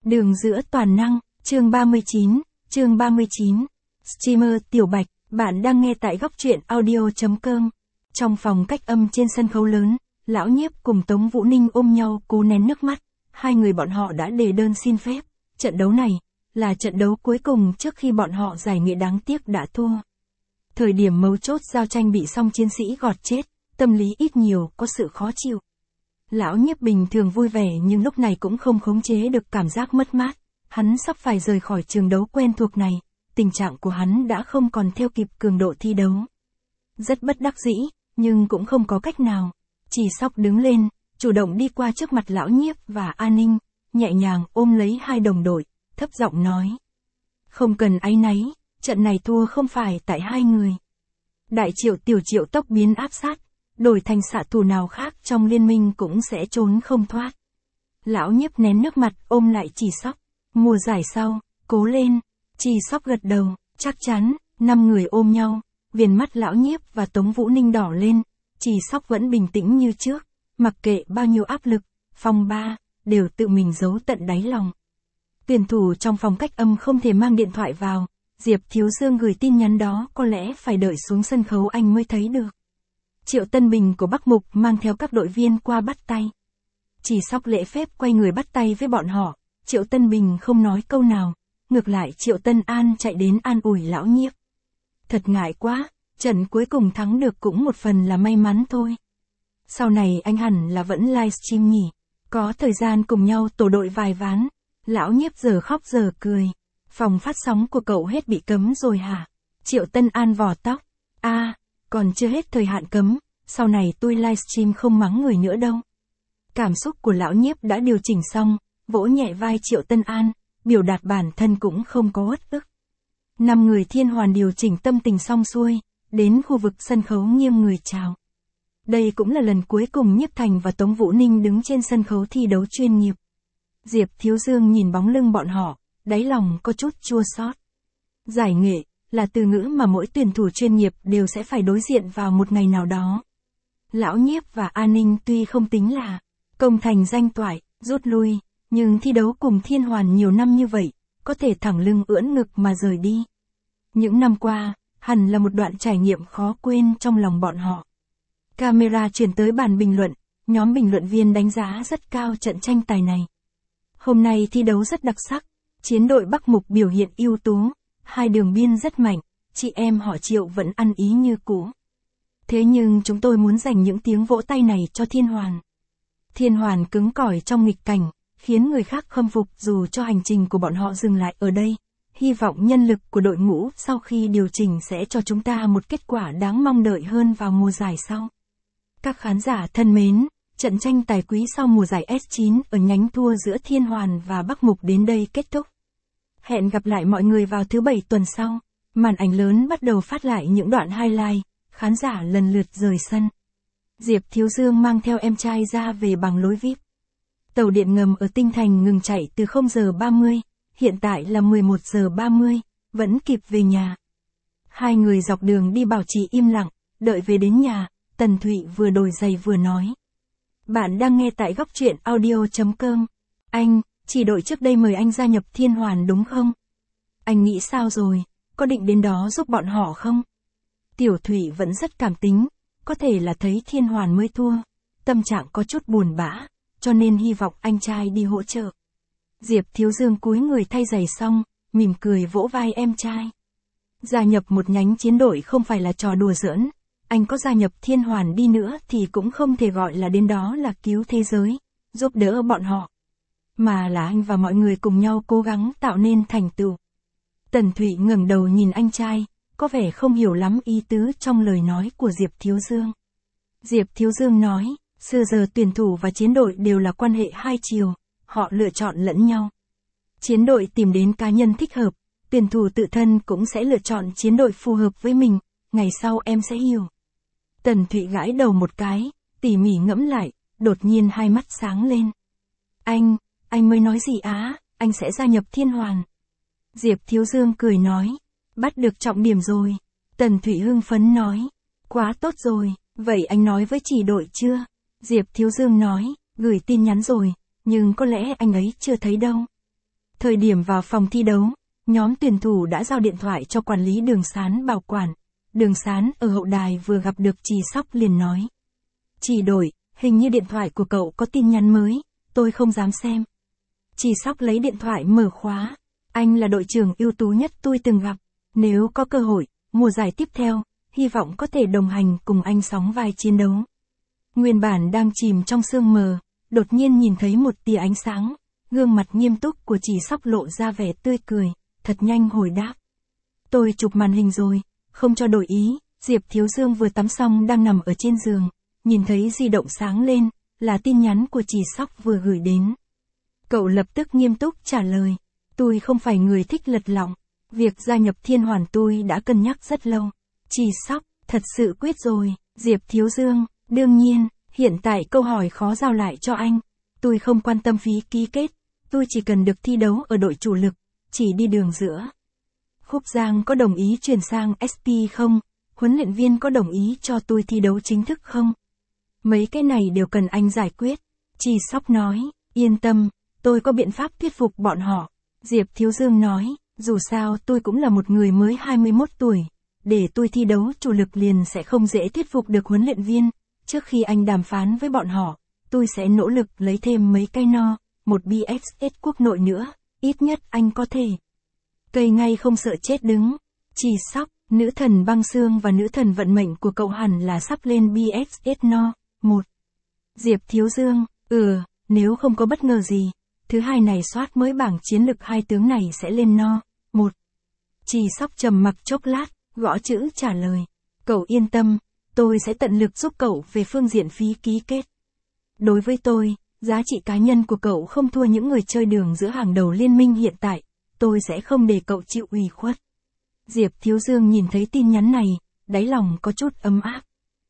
Đường giữa toàn năng, chương 39. Streamer Tiểu Bạch, bạn đang nghe tại góc truyện audio.com. Trong phòng cách âm trên sân khấu lớn, Lão Nhiếp cùng Tống Vũ Ninh ôm nhau cố nén nước mắt. Hai người bọn họ đã đề đơn xin phép. Trận đấu này là trận đấu cuối cùng trước khi bọn họ giải nghệ, đáng tiếc đã thua. Thời điểm mấu chốt giao tranh bị song chiến sĩ gọt chết, tâm lý ít nhiều có sự khó chịu. Lão Nhiếp bình thường vui vẻ nhưng lúc này cũng không khống chế được cảm giác mất mát. Hắn sắp phải rời khỏi trường đấu quen thuộc này, tình trạng của hắn đã không còn theo kịp cường độ thi đấu. Rất bất đắc dĩ, nhưng cũng không có cách nào. Chỉ Sóc đứng lên, chủ động đi qua trước mặt Lão Nhiếp và An Ninh, nhẹ nhàng ôm lấy hai đồng đội, thấp giọng nói. Không cần áy náy, trận này thua không phải tại hai người. Đại Triệu Tiểu Triệu tốc biến áp sát, đổi thành xạ thủ nào khác trong liên minh cũng sẽ trốn không thoát. Lão Nhiếp nén nước mặt ôm lại Chỉ Sóc. Mùa giải sau, cố lên. Chỉ Sóc gật đầu, chắc chắn. 5 người ôm nhau, viền mắt Lão Nhiếp và Tống Vũ Ninh đỏ lên. Chỉ Sóc vẫn bình tĩnh như trước, mặc kệ bao nhiêu áp lực, phong ba, đều tự mình giấu tận đáy lòng. Tuyển thủ trong phòng cách âm không thể mang điện thoại vào, Diệp Thiếu Dương gửi tin nhắn đó có lẽ phải đợi xuống sân khấu anh mới thấy được. Triệu Tân Bình của Bắc Mục mang theo các đội viên qua bắt tay. Chỉ Sóc lễ phép quay người bắt tay với bọn họ, Triệu Tân Bình không nói câu nào, ngược lại Triệu Tân An chạy đến an ủi Lão Nhiếp. Thật ngại quá, trận cuối cùng thắng được cũng một phần là may mắn thôi. Sau này anh hẳn là vẫn livestream nhỉ, có thời gian cùng nhau tổ đội vài ván. Lão Nhiếp giờ khóc giờ cười. Phòng phát sóng của cậu hết bị cấm rồi hả? Triệu Tân An vò tóc. Còn chưa hết thời hạn cấm, sau này tôi livestream không mắng người nữa đâu. Cảm xúc của Lão Nhiếp đã điều chỉnh xong, vỗ nhẹ vai Triệu Tân An, biểu đạt bản thân cũng không có uất ức. 5 người Thiên Hoàn điều chỉnh tâm tình xong xuôi, đến khu vực sân khấu nghiêng người chào. Đây cũng là lần cuối cùng Nhiếp Thành và Tống Vũ Ninh đứng trên sân khấu thi đấu chuyên nghiệp. Diệp Thiếu Dương nhìn bóng lưng bọn họ, đáy lòng có chút chua xót. Giải nghệ là từ ngữ mà mỗi tuyển thủ chuyên nghiệp đều sẽ phải đối diện vào một ngày nào đó. Lão Nhiếp và An Ninh tuy không tính là công thành danh toại, rút lui, nhưng thi đấu cùng Thiên Hoàn nhiều năm như vậy, có thể thẳng lưng ưỡn ngực mà rời đi. Những năm qua, hẳn là một đoạn trải nghiệm khó quên trong lòng bọn họ. Camera chuyển tới bàn bình luận, nhóm bình luận viên đánh giá rất cao trận tranh tài này. Hôm nay thi đấu rất đặc sắc, chiến đội Bắc Mục biểu hiện ưu tú, hai đường biên rất mạnh, chị em họ Triệu vẫn ăn ý như cũ. Thế nhưng chúng tôi muốn dành những tiếng vỗ tay này cho Thiên Hoàn. Thiên Hoàn cứng cỏi trong nghịch cảnh, khiến người khác khâm phục dù cho hành trình của bọn họ dừng lại ở đây. Hy vọng nhân lực của đội ngũ sau khi điều chỉnh sẽ cho chúng ta một kết quả đáng mong đợi hơn vào mùa giải sau. Các khán giả thân mến, trận tranh tài quý sau mùa giải S9 ở nhánh thua giữa Thiên Hoàn và Bắc Mục đến đây kết thúc. Hẹn gặp lại mọi người vào thứ 7 tuần sau. Màn ảnh lớn bắt đầu phát lại những đoạn highlight, khán giả lần lượt rời sân. Diệp Thiếu Dương mang theo em trai ra về bằng lối VIP. Tàu điện ngầm ở Tinh Thành ngừng chạy từ 0 giờ 30, hiện tại là 11 giờ 30, vẫn kịp về nhà. Hai người dọc đường đi bảo trì im lặng, đợi về đến nhà, Tần Thụy vừa đổi giày vừa nói. Bạn đang nghe tại góc truyện audio.com. Anh, chỉ đội trước đây mời anh gia nhập Thiên Hoàn đúng không? Anh nghĩ sao rồi, có định đến đó giúp bọn họ không? Tiểu Thụy vẫn rất cảm tính, có thể là thấy Thiên Hoàn mới thua, tâm trạng có chút buồn bã, cho nên hy vọng anh trai đi hỗ trợ. Diệp Thiếu Dương cúi người thay giày xong, mỉm cười vỗ vai em trai. Gia nhập một nhánh chiến đội không phải là trò đùa giỡn, anh có gia nhập Thiên Hoàn đi nữa thì cũng không thể gọi là đến đó là cứu thế giới, giúp đỡ bọn họ. Mà là anh và mọi người cùng nhau cố gắng tạo nên thành tựu. Tần Thụy ngẩng đầu nhìn anh trai, có vẻ không hiểu lắm ý tứ trong lời nói của Diệp Thiếu Dương. Diệp Thiếu Dương nói, xưa giờ tuyển thủ và chiến đội đều là quan hệ hai chiều, họ lựa chọn lẫn nhau. Chiến đội tìm đến cá nhân thích hợp, tuyển thủ tự thân cũng sẽ lựa chọn chiến đội phù hợp với mình, ngày sau em sẽ hiểu. Tần Thụy gãi đầu một cái, tỉ mỉ ngẫm lại, đột nhiên hai mắt sáng lên. Anh mới nói gì á, anh sẽ gia nhập Thiên Hoàn. Diệp Thiếu Dương cười nói, bắt được trọng điểm rồi. Tần Thụy hưng phấn nói, quá tốt rồi, vậy anh nói với chỉ đội chưa? Diệp Thiếu Dương nói, gửi tin nhắn rồi, nhưng có lẽ anh ấy chưa thấy đâu. Thời điểm vào phòng thi đấu, nhóm tuyển thủ đã giao điện thoại cho quản lý Đường Sán bảo quản. Đường Sán ở hậu đài vừa gặp được Trì Sóc liền nói. Trì đội, hình như điện thoại của cậu có tin nhắn mới, tôi không dám xem. Trì Sóc lấy điện thoại mở khóa. Anh là đội trưởng ưu tú nhất tôi từng gặp. Nếu có cơ hội, mùa giải tiếp theo, hy vọng có thể đồng hành cùng anh sóng vai chiến đấu. Nguyên bản đang chìm trong sương mờ, đột nhiên nhìn thấy một tia ánh sáng. Gương mặt nghiêm túc của Trì Sóc lộ ra vẻ tươi cười, thật nhanh hồi đáp. Tôi chụp màn hình rồi, không cho đổi ý. Diệp Thiếu Dương vừa tắm xong đang nằm ở trên giường, nhìn thấy di động sáng lên, là tin nhắn của Trì Sóc vừa gửi đến. Cậu lập tức nghiêm túc trả lời, tôi không phải người thích lật lọng, việc gia nhập Thiên Hoàn tôi đã cân nhắc rất lâu. Trì Sóc, thật sự quyết rồi. Diệp Thiếu Dương, đương nhiên, hiện tại câu hỏi khó giao lại cho anh. Tôi không quan tâm phí ký kết, tôi chỉ cần được thi đấu ở đội chủ lực, chỉ đi đường giữa. Khúc Giang có đồng ý chuyển sang SP không? Huấn luyện viên có đồng ý cho tôi thi đấu chính thức không? Mấy cái này đều cần anh giải quyết. Trì Sóc nói, yên tâm, tôi có biện pháp thuyết phục bọn họ. Diệp Thiếu Dương nói, dù sao tôi cũng là một người mới 21 tuổi. Để tôi thi đấu chủ lực liền sẽ không dễ thuyết phục được huấn luyện viên. Trước khi anh đàm phán với bọn họ, tôi sẽ nỗ lực lấy thêm mấy cây no, một BFS quốc nội nữa, ít nhất anh có thể. Cây ngay không sợ chết đứng. Trì Sóc, nữ thần băng xương và nữ thần vận mệnh của cậu hẳn là sắp lên BFS no, 1. Diệp Thiếu Dương, nếu không có bất ngờ gì, thứ hai này soát mới bảng chiến lực hai tướng này sẽ lên no, 1. Trì Sóc trầm mặc chốc lát, gõ chữ trả lời. Cậu yên tâm, tôi sẽ tận lực giúp cậu về phương diện phí ký kết. Đối với tôi, giá trị cá nhân của cậu không thua những người chơi đường giữa hàng đầu liên minh hiện tại, tôi sẽ không để cậu chịu ủy khuất. Diệp Thiếu Dương nhìn thấy tin nhắn này, đáy lòng có chút ấm áp.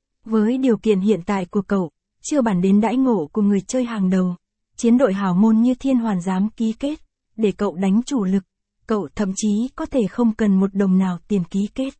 Với điều kiện hiện tại của cậu, chưa bàn đến đãi ngộ của người chơi hàng đầu, chiến đội hào môn như Thiên Hoàn dám ký kết, để cậu đánh chủ lực, cậu thậm chí có thể không cần một đồng nào tiền ký kết.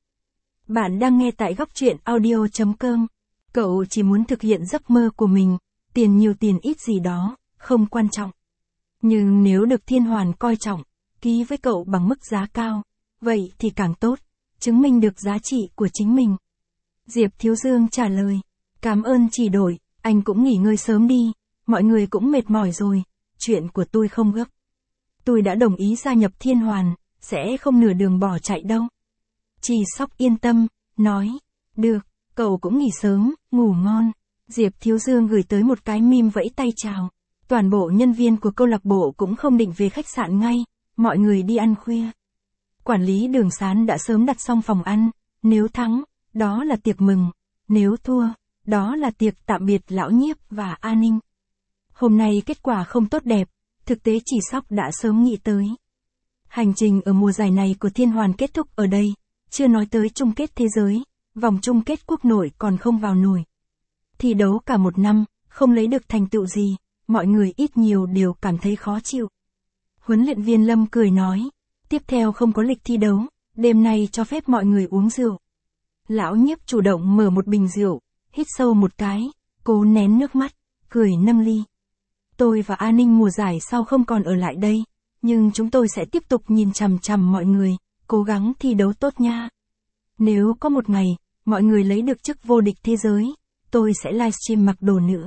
Bạn đang nghe tại góc truyện audio.com. Cậu chỉ muốn thực hiện giấc mơ của mình, tiền nhiều tiền ít gì đó, không quan trọng. Nhưng nếu được Thiên Hoàn coi trọng, ký với cậu bằng mức giá cao, vậy thì càng tốt, chứng minh được giá trị của chính mình. Diệp Thiếu Dương trả lời, cảm ơn Trì đội, anh cũng nghỉ ngơi sớm đi, mọi người cũng mệt mỏi rồi, chuyện của tôi không gấp. Tôi đã đồng ý gia nhập Thiên Hoàn, sẽ không nửa đường bỏ chạy đâu. Trì Sóc yên tâm, nói, được, cậu cũng nghỉ sớm, ngủ ngon. Diệp Thiếu Dương gửi tới một cái meme vẫy tay chào. Toàn bộ nhân viên của câu lạc bộ cũng không định về khách sạn ngay, mọi người đi ăn khuya. Quản lý Đường Sán đã sớm đặt xong phòng ăn, nếu thắng, đó là tiệc mừng, nếu thua, đó là tiệc tạm biệt Lão Nhiếp và A Ninh. Hôm nay kết quả không tốt đẹp, thực tế Trì Sóc đã sớm nghĩ tới. Hành trình ở mùa giải này của Thiên Hoàn kết thúc ở đây, chưa nói tới chung kết thế giới, vòng chung kết quốc nội còn không vào nổi. Thi đấu cả một năm, không lấy được thành tựu gì, mọi người ít nhiều đều cảm thấy khó chịu. Huấn luyện viên Lâm cười nói, tiếp theo không có lịch thi đấu, đêm nay cho phép mọi người uống rượu. Lão Nhiếp chủ động mở một bình rượu, hít sâu một cái, cố nén nước mắt, cười nâng ly. Tôi và A Ninh mùa giải sau không còn ở lại đây, nhưng chúng tôi sẽ tiếp tục nhìn chằm chằm mọi người, cố gắng thi đấu tốt nha. Nếu có một ngày, mọi người lấy được chức vô địch thế giới, tôi sẽ livestream mặc đồ nữ.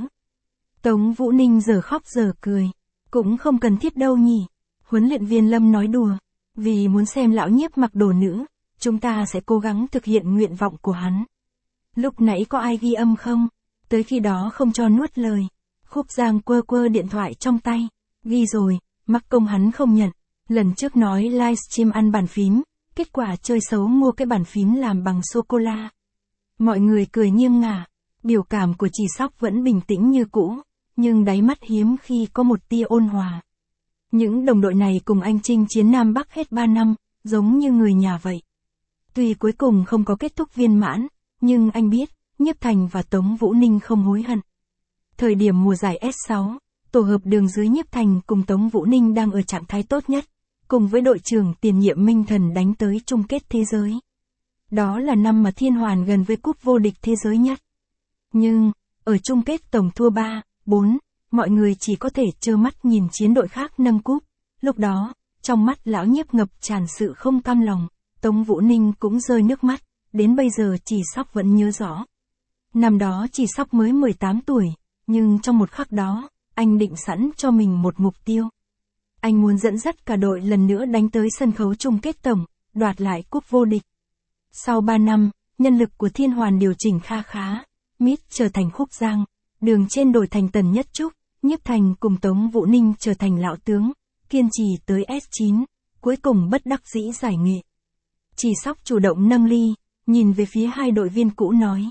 Tống Vũ Ninh giờ khóc giờ cười, cũng không cần thiết đâu nhỉ. Huấn luyện viên Lâm nói đùa, vì muốn xem Lão Nhiếp mặc đồ nữ, chúng ta sẽ cố gắng thực hiện nguyện vọng của hắn. Lúc nãy có ai ghi âm không? Tới khi đó không cho nuốt lời. Khúc Giang quơ quơ điện thoại trong tay, ghi rồi, mắc công hắn không nhận. Lần trước nói livestream ăn bàn phím, kết quả chơi xấu mua cái bàn phím làm bằng sô-cô-la. Mọi người cười nghiêng ngả, biểu cảm của Trì Sóc vẫn bình tĩnh như cũ, nhưng đáy mắt hiếm khi có một tia ôn hòa. Những đồng đội này cùng anh chinh chiến Nam Bắc hết 3 năm, giống như người nhà vậy. Tuy cuối cùng không có kết thúc viên mãn, nhưng anh biết, Nhiếp Thành và Tống Vũ Ninh không hối hận. Thời điểm mùa giải S6, tổ hợp đường dưới Nhiếp Thành cùng Tống Vũ Ninh đang ở trạng thái tốt nhất, cùng với đội trưởng tiền nhiệm Minh Thần đánh tới chung kết thế giới. Đó là năm mà Thiên Hoàn gần với cúp vô địch thế giới nhất. Nhưng, ở chung kết tổng thua 3-4, mọi người chỉ có thể trơ mắt nhìn chiến đội khác nâng cúp. Lúc đó, Trong mắt lão nhiếp ngập tràn sự không cam lòng, Tống Vũ Ninh cũng rơi nước mắt, đến bây giờ Chỉ Sóc vẫn nhớ rõ. Năm đó Chỉ Sóc mới 18 tuổi, nhưng trong một khắc đó, anh định sẵn cho mình một mục tiêu. Anh muốn dẫn dắt cả đội lần nữa đánh tới sân khấu chung kết tổng, đoạt lại cúp vô địch. Sau 3 năm, nhân lực của Thiên Hoàn điều chỉnh kha khá, Mít trở thành Khúc Giang, Đường Trên đổi thành Tần Nhất Trúc, Nhiếp Thành cùng Tống Vũ Ninh trở thành lão tướng, kiên trì tới S9, cuối cùng bất đắc dĩ giải nghệ. Chỉ Sóc chủ động nâng ly, nhìn về phía hai đội viên cũ nói.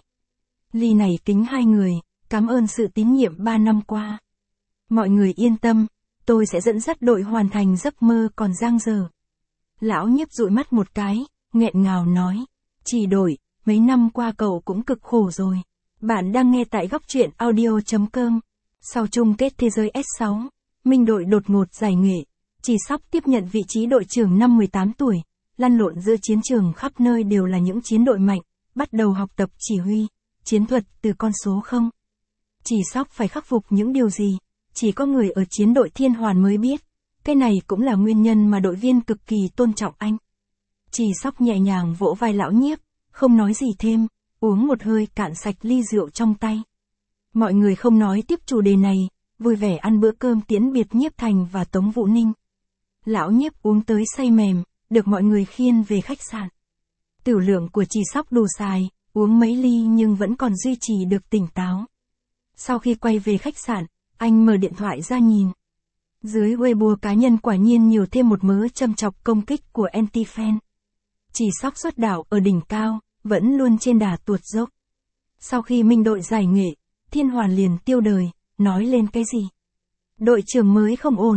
Ly này kính hai người, cảm ơn sự tín nhiệm 3 năm qua. Mọi người yên tâm, tôi sẽ dẫn dắt đội hoàn thành giấc mơ còn dang dở. Lão Nhiếp dụi mắt một cái, nghẹn ngào nói. Chỉ đội, mấy năm qua cậu cũng cực khổ rồi. Bạn đang nghe tại góc truyện audio.com. Sau chung kết thế giới S6, Minh đội đột ngột giải nghệ. Chỉ Sóc tiếp nhận vị trí đội trưởng năm 18 tuổi, lăn lộn giữa chiến trường khắp nơi đều là những chiến đội mạnh, bắt đầu học tập chỉ huy, chiến thuật từ con số 0. Chỉ Sóc phải khắc phục những điều gì, chỉ có người ở chiến đội Thiên Hoàn mới biết. Cái này cũng là nguyên nhân mà đội viên cực kỳ tôn trọng anh. Chỉ Sóc nhẹ nhàng vỗ vai lão Nhiếp, không nói gì thêm, uống một hơi cạn sạch ly rượu trong tay. Mọi người không nói tiếp chủ đề này, vui vẻ ăn bữa cơm tiễn biệt Nhiếp Thành và Tống Vũ Ninh. Lão Nhiếp uống tới say mềm, được mọi người khiêng về khách sạn. Tửu lượng của Chỉ Sóc đủ xài, uống mấy ly nhưng vẫn còn duy trì được tỉnh táo. Sau khi quay về khách sạn, anh mở điện thoại ra nhìn. Dưới Weibo cá nhân quả nhiên nhiều thêm một mớ châm chọc công kích của anti-fan. Chỉ Sóc xuất đạo ở đỉnh cao, vẫn luôn trên đà tuột dốc. Sau khi Minh đội giải nghệ, Thiên Hoàn liền tiêu đời, nói lên cái gì? Đội trưởng mới không ổn,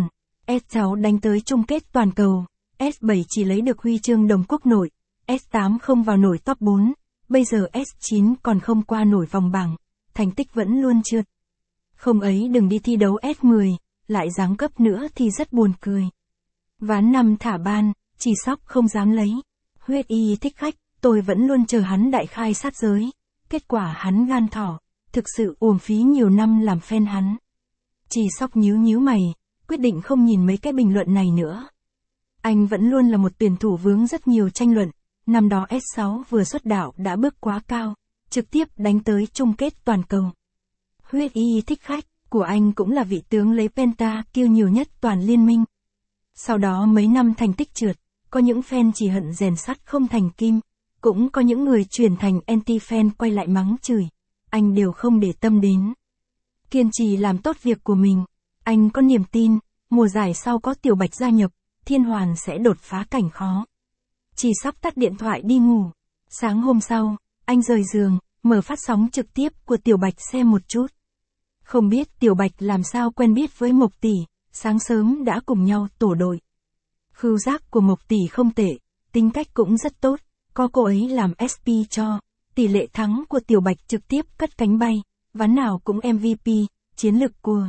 S6 đánh tới chung kết toàn cầu, S7 chỉ lấy được huy chương đồng quốc nội, S8 không vào nổi top 4, bây giờ S9 còn không qua nổi vòng bảng, thành tích vẫn luôn trượt. Không ấy đừng đi thi đấu S10, lại giáng cấp nữa thì rất buồn cười. Ván 5 thả ban, Chỉ Sóc không dám lấy. Huyết Y thích khách, tôi vẫn luôn chờ hắn đại khai sát giới. Kết quả hắn gan thỏ, thực sự uổng phí nhiều năm làm fan hắn. Chỉ Sóc nhíu mày, quyết định không nhìn mấy cái bình luận này nữa. Anh vẫn luôn là một tuyển thủ vướng rất nhiều tranh luận, năm đó S6 vừa xuất đạo đã bước quá cao, trực tiếp đánh tới chung kết toàn cầu. Huyết Y thích khách của anh cũng là vị tướng lấy penta kill nhiều nhất toàn liên minh. Sau đó mấy năm thành tích trượt, có những fan chỉ hận rèn sắt không thành kim, cũng có những người chuyển thành anti-fan quay lại mắng chửi, anh đều không để tâm đến. Kiên trì làm tốt việc của mình, anh có niềm tin, mùa giải sau có Tiểu Bạch gia nhập, Thiên Hoàn sẽ đột phá cảnh khó. Chỉ Sóc tắt điện thoại đi ngủ. Sáng hôm sau, anh rời giường, mở phát sóng trực tiếp của Tiểu Bạch xem một chút. Không biết Tiểu Bạch làm sao quen biết với Mộc Tỷ, sáng sớm đã cùng nhau tổ đội. Khứu giác của Mộc Tỷ không tệ, tính cách cũng rất tốt, có cô ấy làm SP cho, tỷ lệ thắng của Tiểu Bạch trực tiếp cất cánh bay, ván nào cũng MVP, chiến lực của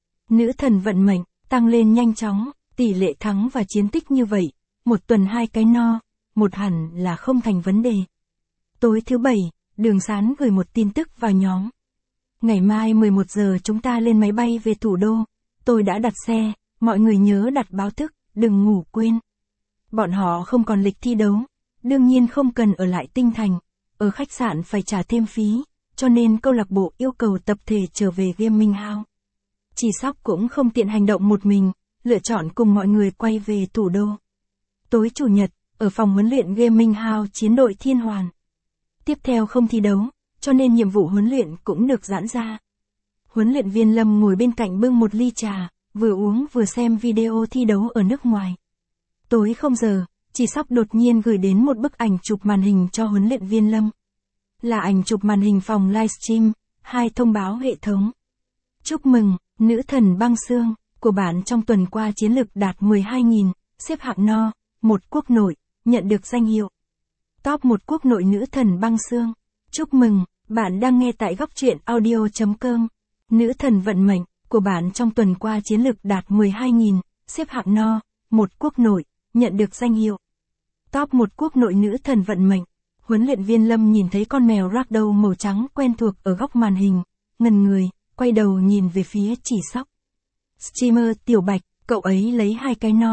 nữ thần vận mệnh, tăng lên nhanh chóng, tỷ lệ thắng và chiến tích như vậy, một tuần 2 cái no, một hẳn là không thành vấn đề. Tối thứ Bảy, Đường Sán gửi một tin tức vào nhóm. Ngày mai 11 giờ chúng ta lên máy bay về thủ đô, tôi đã đặt xe, mọi người nhớ đặt báo thức, đừng ngủ quên. Bọn họ không còn lịch thi đấu, đương nhiên không cần ở lại Tinh Thành, ở khách sạn phải trả thêm phí, cho nên câu lạc bộ yêu cầu tập thể trở về Gaming House. Chỉ Sóc cũng không tiện hành động một mình, lựa chọn cùng mọi người quay về thủ đô. Tối Chủ nhật, ở phòng huấn luyện Gaming House chiến đội Thiên Hoàn. Tiếp theo không thi đấu, cho nên nhiệm vụ huấn luyện cũng được giãn ra. Huấn luyện viên Lâm ngồi bên cạnh bưng một ly trà, vừa uống vừa xem video thi đấu ở nước ngoài. Tối 0 giờ, Chỉ Sóc đột nhiên gửi đến một bức ảnh chụp màn hình cho huấn luyện viên Lâm. Là ảnh chụp màn hình phòng livestream, 2 thông báo hệ thống. Chúc mừng, nữ thần băng xương, của bạn trong tuần qua chiến lực đạt 12.000, xếp hạng no, 1 quốc nội, nhận được danh hiệu Top 1 quốc nội nữ thần băng xương. Chúc mừng, bạn đang nghe tại góc truyện audio.com. Nữ thần vận mệnh, của bạn trong tuần qua chiến lực đạt 12.000, xếp hạng no, 1 quốc nội, nhận được danh hiệu Top 1 quốc nội nữ thần vận mệnh. Huấn luyện viên Lâm nhìn thấy con mèo ragdoll màu trắng quen thuộc ở góc màn hình, ngần người, quay đầu nhìn về phía Chỉ Sóc. Streamer Tiểu Bạch, cậu ấy lấy 2 cái no,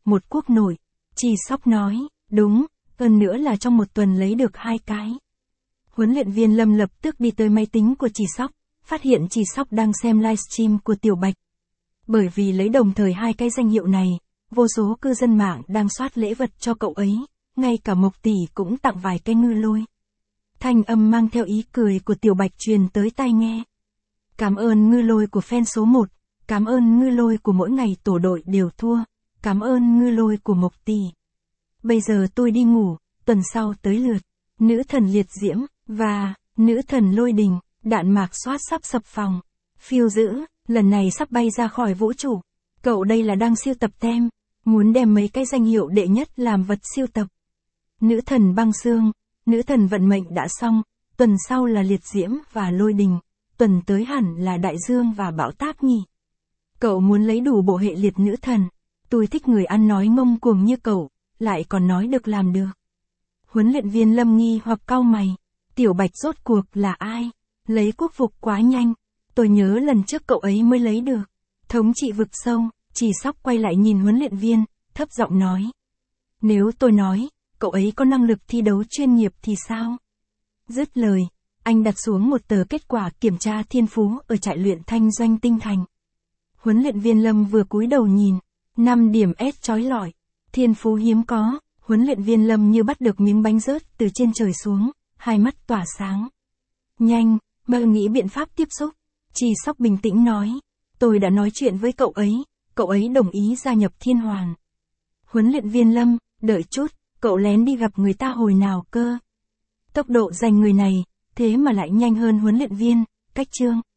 một quốc nổi. Chỉ Sóc nói, đúng, hơn nữa là trong một tuần lấy được 2 cái. Huấn luyện viên Lâm lập tức đi tới máy tính của Chỉ Sóc, phát hiện Chỉ Sóc đang xem livestream của Tiểu Bạch. Bởi vì lấy đồng thời 2 cái danh hiệu này, vô số cư dân mạng đang soát lễ vật cho cậu ấy, ngay cả Mộc tỷ cũng tặng vài cái ngư lôi. Thanh âm mang theo ý cười của Tiểu Bạch truyền tới tai nghe. Cảm ơn ngư lôi của fan số 1, cảm ơn ngư lôi của mỗi ngày tổ đội đều thua, cảm ơn ngư lôi của Mộc tỷ. Bây giờ tôi đi ngủ, tuần sau tới lượt. Nữ thần liệt diễm, và nữ thần lôi đình, đạn mạc soát sắp sập phòng. Phiêu dữ, lần này sắp bay ra khỏi vũ trụ. Cậu đây là đang siêu tập tem, muốn đem mấy cái danh hiệu đệ nhất làm vật siêu tập. Nữ thần băng xương, nữ thần vận mệnh đã xong, tuần sau là liệt diễm và lôi đình, tuần tới hẳn là đại dương và bão táp nhỉ. Cậu muốn lấy đủ bộ hệ liệt nữ thần, tôi thích người ăn nói ngông cuồng như cậu, lại còn nói được làm được. Huấn luyện viên Lâm nghi hoặc cau mày, Tiểu Bạch rốt cuộc là ai? Lấy quốc phục quá nhanh, tôi nhớ lần trước cậu ấy mới lấy được. Thống trị vực sâu, Chỉ Sóc quay lại nhìn huấn luyện viên, thấp giọng nói. Nếu tôi nói, cậu ấy có năng lực thi đấu chuyên nghiệp thì sao? Dứt lời, anh đặt xuống một tờ kết quả kiểm tra thiên phú ở trại luyện thanh doanh tinh thành. Huấn luyện viên Lâm vừa cúi đầu nhìn, 5 điểm S chói lọi, thiên phú hiếm có, huấn luyện viên Lâm như bắt được miếng bánh rớt từ trên trời xuống, hai mắt tỏa sáng. Nhanh, mà nghĩ biện pháp tiếp xúc. Chỉ Sóc bình tĩnh nói, tôi đã nói chuyện với cậu ấy đồng ý gia nhập Thiên Hoàn. Huấn luyện viên Lâm, đợi chút, cậu lén đi gặp người ta hồi nào cơ? Tốc độ giành người này, thế mà lại nhanh hơn huấn luyện viên, Cách Trương.